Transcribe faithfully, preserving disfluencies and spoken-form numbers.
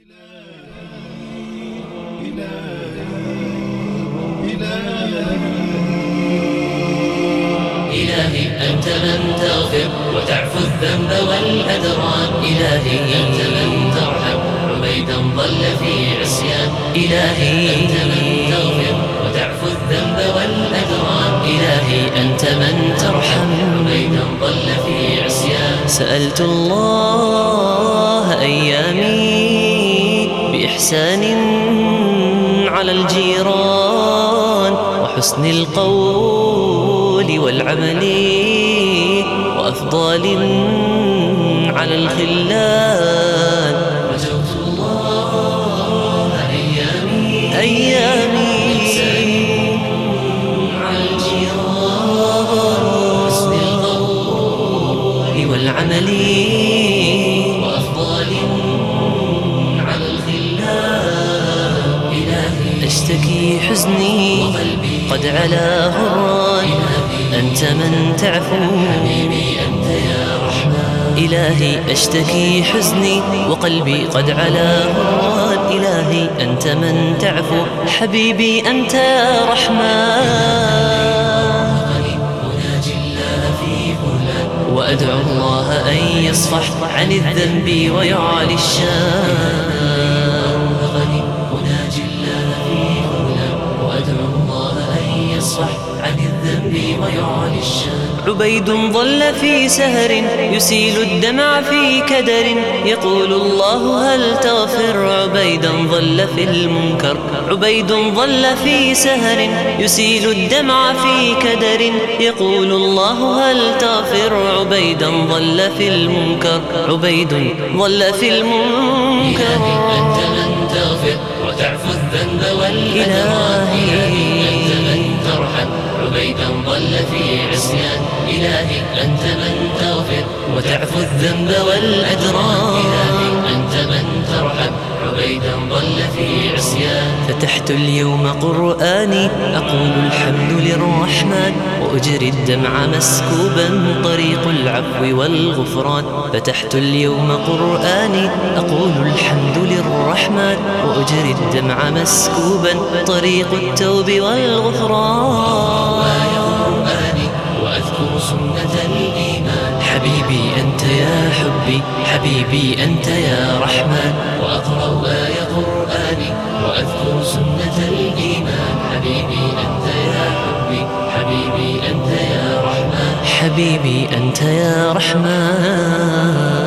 إلهي أنت من تغفر وتعفو الذنب والأدران. إلهي أنت من ترحم عبيدا ضل في عصيان. إلهي أنت من تغفر وتعفو الذنب والأدران. إلهي أنت من ترحم عبيدا ضل في عصيان. سألت الله أيامي بإحسان على الجيران وحسن القول والعمل وأفضال على الخلان. رجوت الله أيامي أيامي على الجيران وحسن القول والعمل وأفضال على الخلان. إلهي أشتكي حزني وقلبي قد علا هران. أنت من تعفو حبيبي أنت يا رحمن. إلهي أشتكي حزني وقلبي قد علا هران. إلهي أنت من تعفو حبيبي أنت يا رحمن. وأدعو الله أن يصفح عن الذنب ويعلي الشان. عن الذنب ويعلي الشان. عبيد ضل في سهر يسيل الدمع في كدر. يقول الله هل تغفر عبيدا ضل في المنكر. عبيد ضل في سهر يسيل الدمع في كدر. يقول الله هل تغفر عبيدا ضل في المنكر. عبيد ضل في المنكر. إلهي أنت من تغفر وتعفو الذنب والأدران. إلهي أنت من ترحم عبيدا ضل في عصيان. إلهي أنت من تغفر وتعفو الذنب والأدران. إلهي أنت من ترحم عبيدا ضل في عصيان. فتحت اليوم قرآني أقول الحمد للرحمن وأجري الدمع مسكوبا طريق العفو والغفران. فتحت اليوم قرآني أقول الحمد للرحمن وأجري الدمع مسكوبا طريق التوب والغفران. وأذكر سنة الإيمان. حبيبي أنت يا حبي حبيبي أنت يا رحمن. وأقرأ آية قرآني وأذكر سنة الإيمان. حبيبي أنت يا حبي حبيبي أنت يا رحمن. حبيبي أنت يا رحمن.